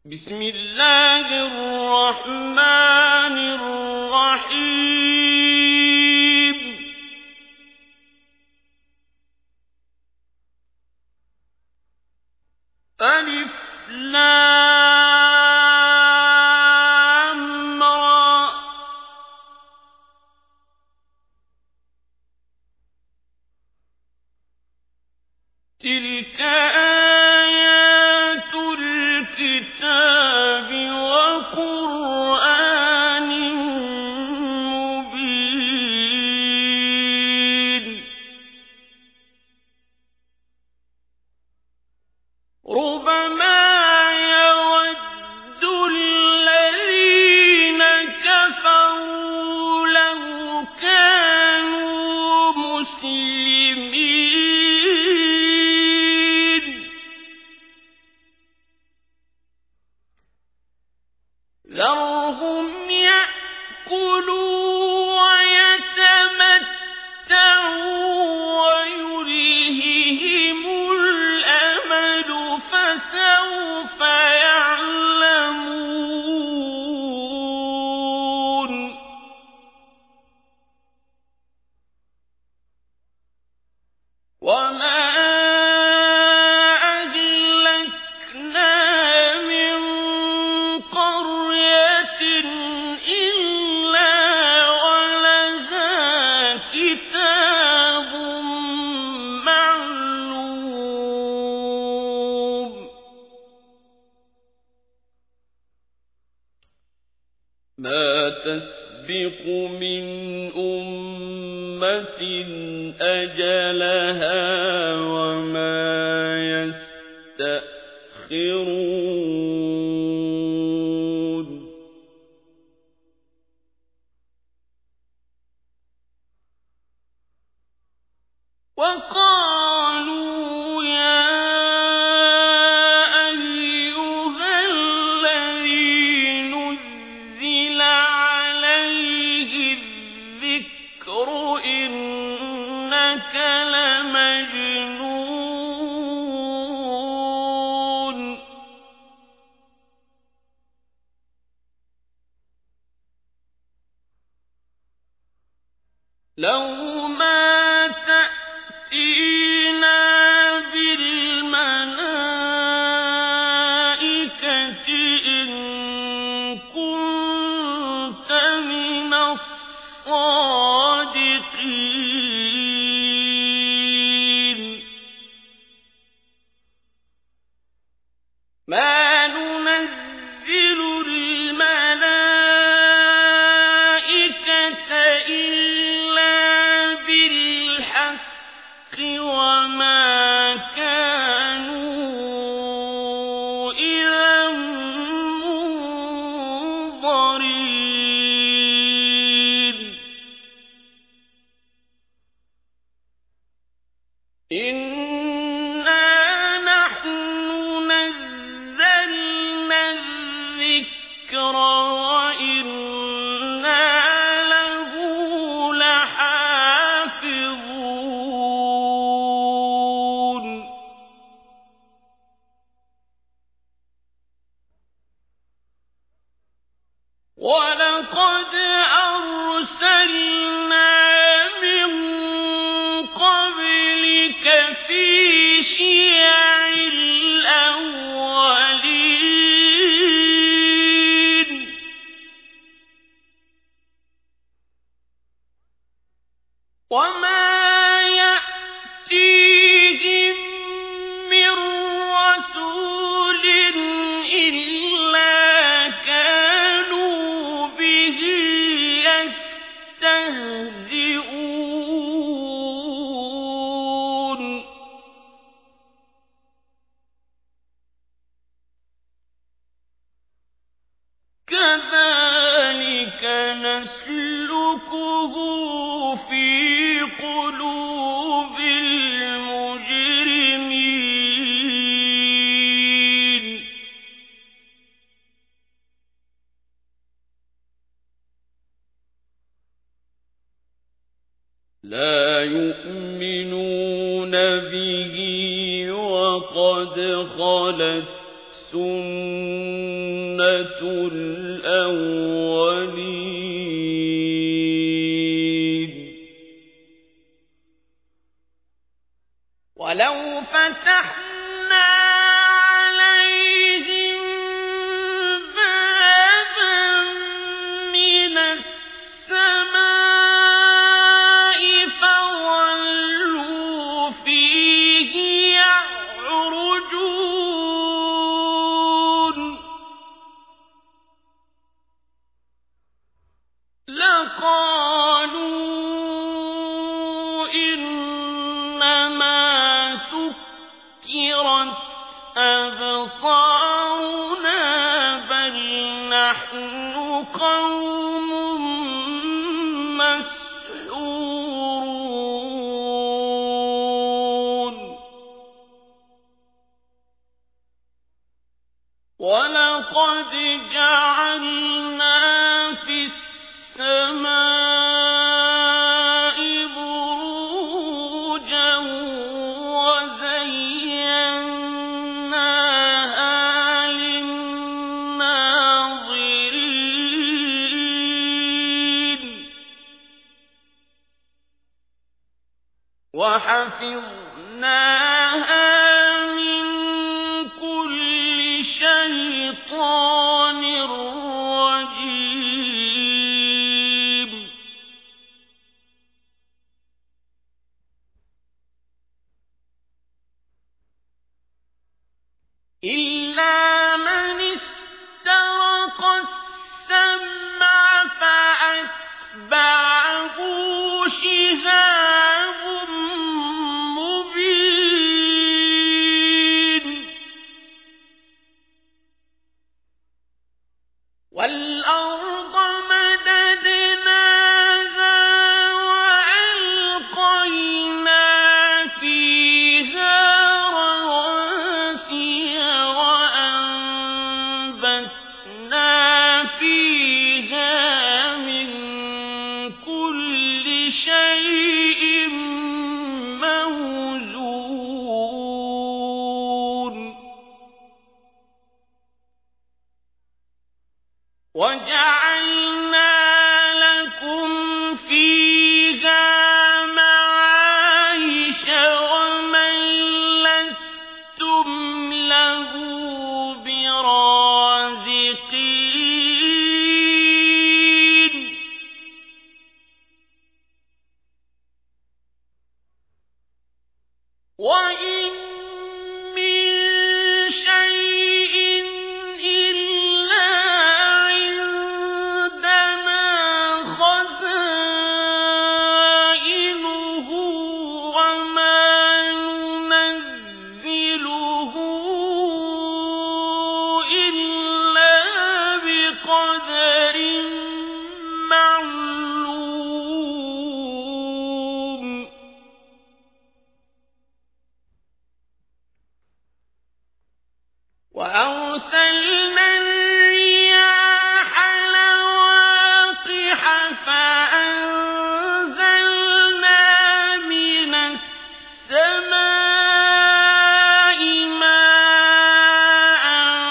بسم الله الرحمن الرحيم ألف لام را تلك آيات الكتاب وقرآن مبين ربما يود الذين كفروا لو كانوا مسلمين ذرهم يأكلوا ويتمتعوا ويلههم الأمل فسوف يعلمون وما أهلكنا من قرية إلا ولها كتاب معلوم ما تسبق من أمة أجلها وما يستأخرون وقالوا يا أيها الذي نزل عليه الذكر إنك لمجنون لو ما تأتينا بالملائكة إن كنت من الصادقين ما ننزل الملائكة إلا بالحق وما كانوا إذا منظرين إنا نحن نزلنا الذكر وإنا له لحافظون ولقد أرسلنا من قبلك في شيع الأولين وما يأتيهم من رسول إلا كانوا به يستهزئون كذلك نسلكه في قلوب المجرمين لا يؤمنون به وقد خلت سنة الأولين ولو فتحنا عليهم بابا من السماء فظلوا فيه يعرجون لقالوا إنما سكرت أبصارنا بل نحن قوم مسحورون ولقد جعلنا في السماء بروجا وزيناها للناظرين وحفظناها من كل شيطان رجيم إلا من استرق السمع فأتبعه شهاب مبين والأرض مددناها وألقينا فيها رواسي وأنبتنا فيها من كل شيء موزون وجعلنا لكم فيها معايش ومن لستم له برازقين وإن من شيء إلا عندنا خزائنه وما ننزله إلا بقدر معلوم وأرسلنا الرياح لواقح فأنزلنا من السماء ماء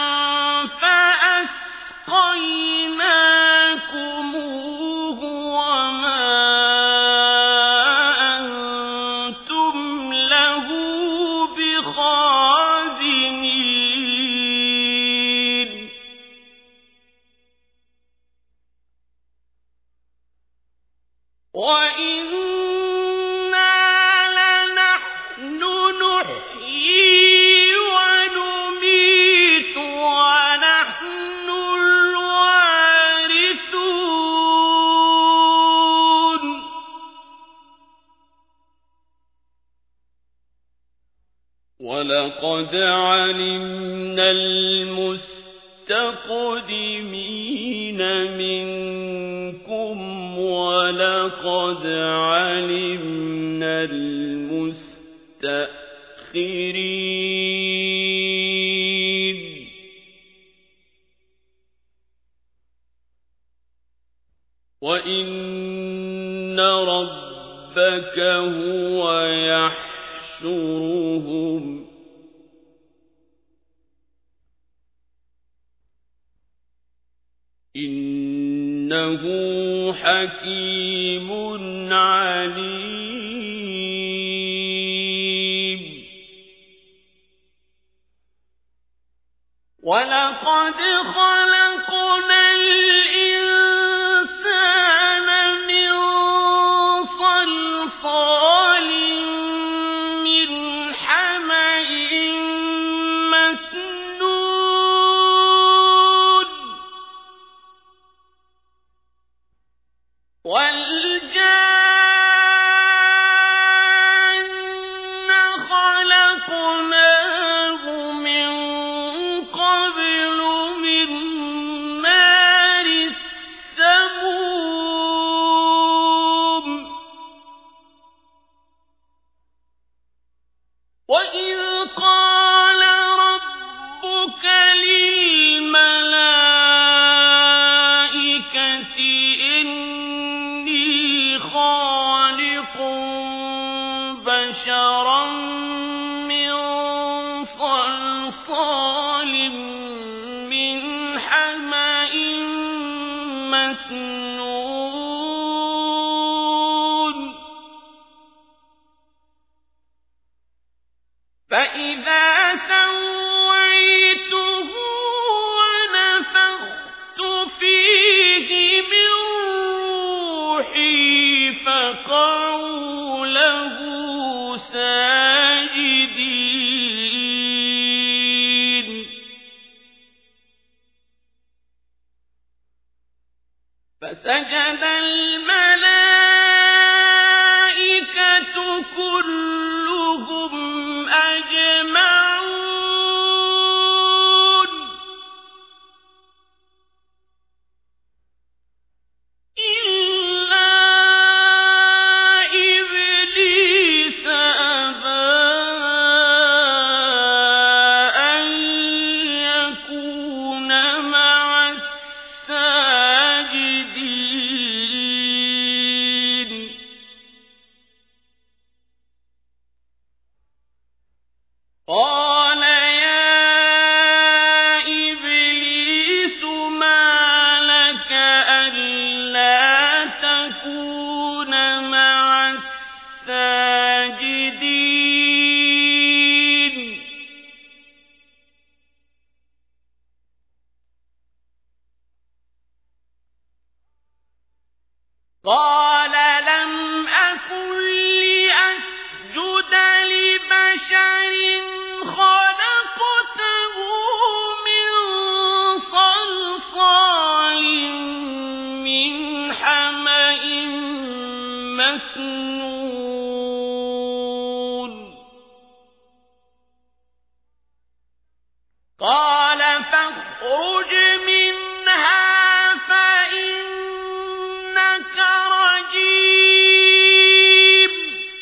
فأسقيناكموه وما أنتم له بخازنين وإنا لنحن نحيي ونميت ونحن الوارثون ولقد علمنا المستقدمين منكم ولقد علمنا المستأخرين وإن ربك هو يحشرهم إنه حكيم عليم. ولقد خلقنا الإنسان من صلصال من حمإ مسنون والجان خلقناه من قبل من نار السموم وإذ قال ربك للملائكة إني خالق بشرا من صلصال من حمإ مسنون فإذا سويته ونفخت فيه من روحي فقعوا له ساجدين فسجد الملائكة كلهم أجمعون إلا إبليس أبى أن يكون مع الساجدين قال يا إبليس ما لك ألا تكون مع الساجدين قال لم أكن لأسجد لبشر خلقته من صلصال من حمإ مسنون قال فاخرج منها فإنك رجيم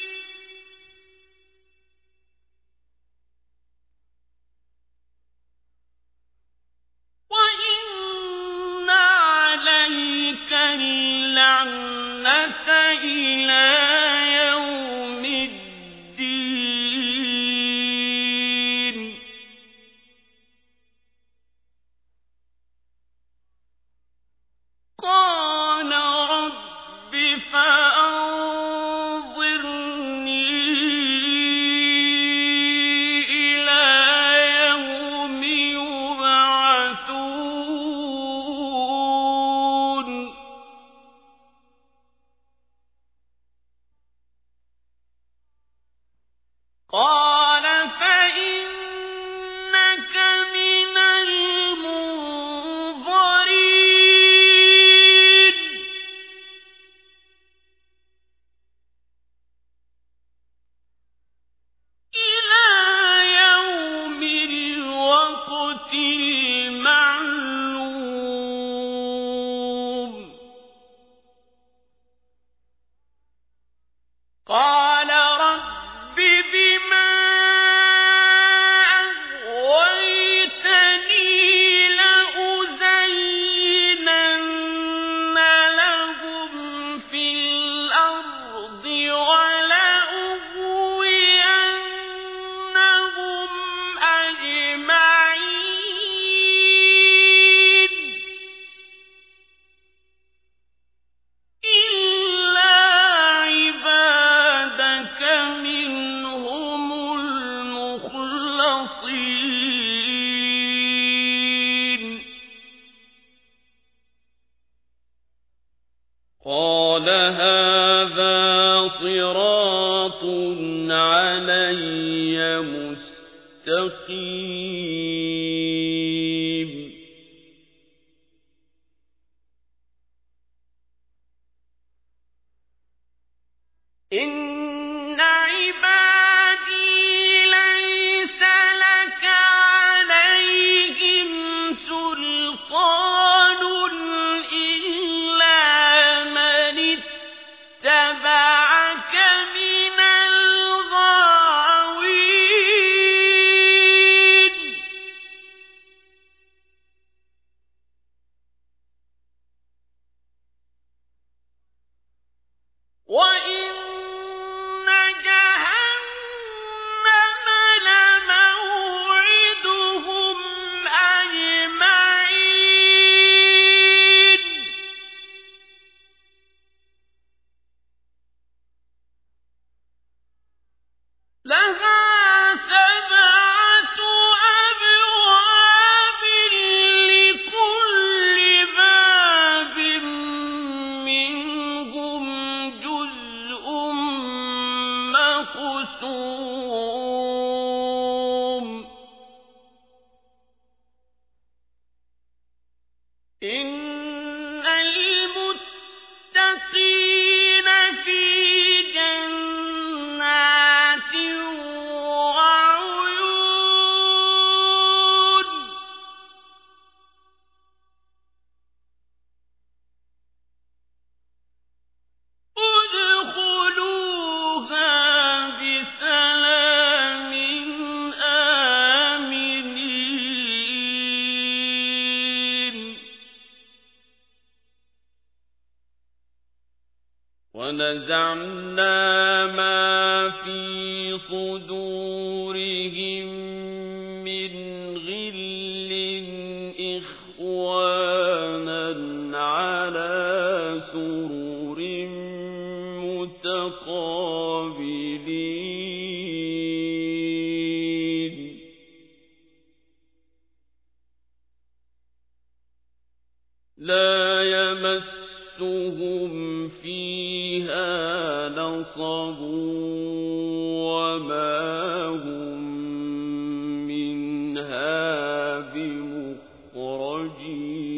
وإن عليك اللعنة إلى يوم الدين قال رب فأنظرني إلى يوم يبعثون قال هذا صراط علي مستقيم إن عبادي ليس لك عليهم سلطان إلا من اتبعك من الغاوين وإن جهنم لموعدهم أجمعين لها 7 أبواب لكل باب منهم جزء مقسوم إن المتقين في جنات وعيون ادخلوها بسلام آمنين ونزعنا ما في صدورهم من غل إخوانا على سرر متقابلين لا يمسهم فيها نصب وما هم منها بمخرجين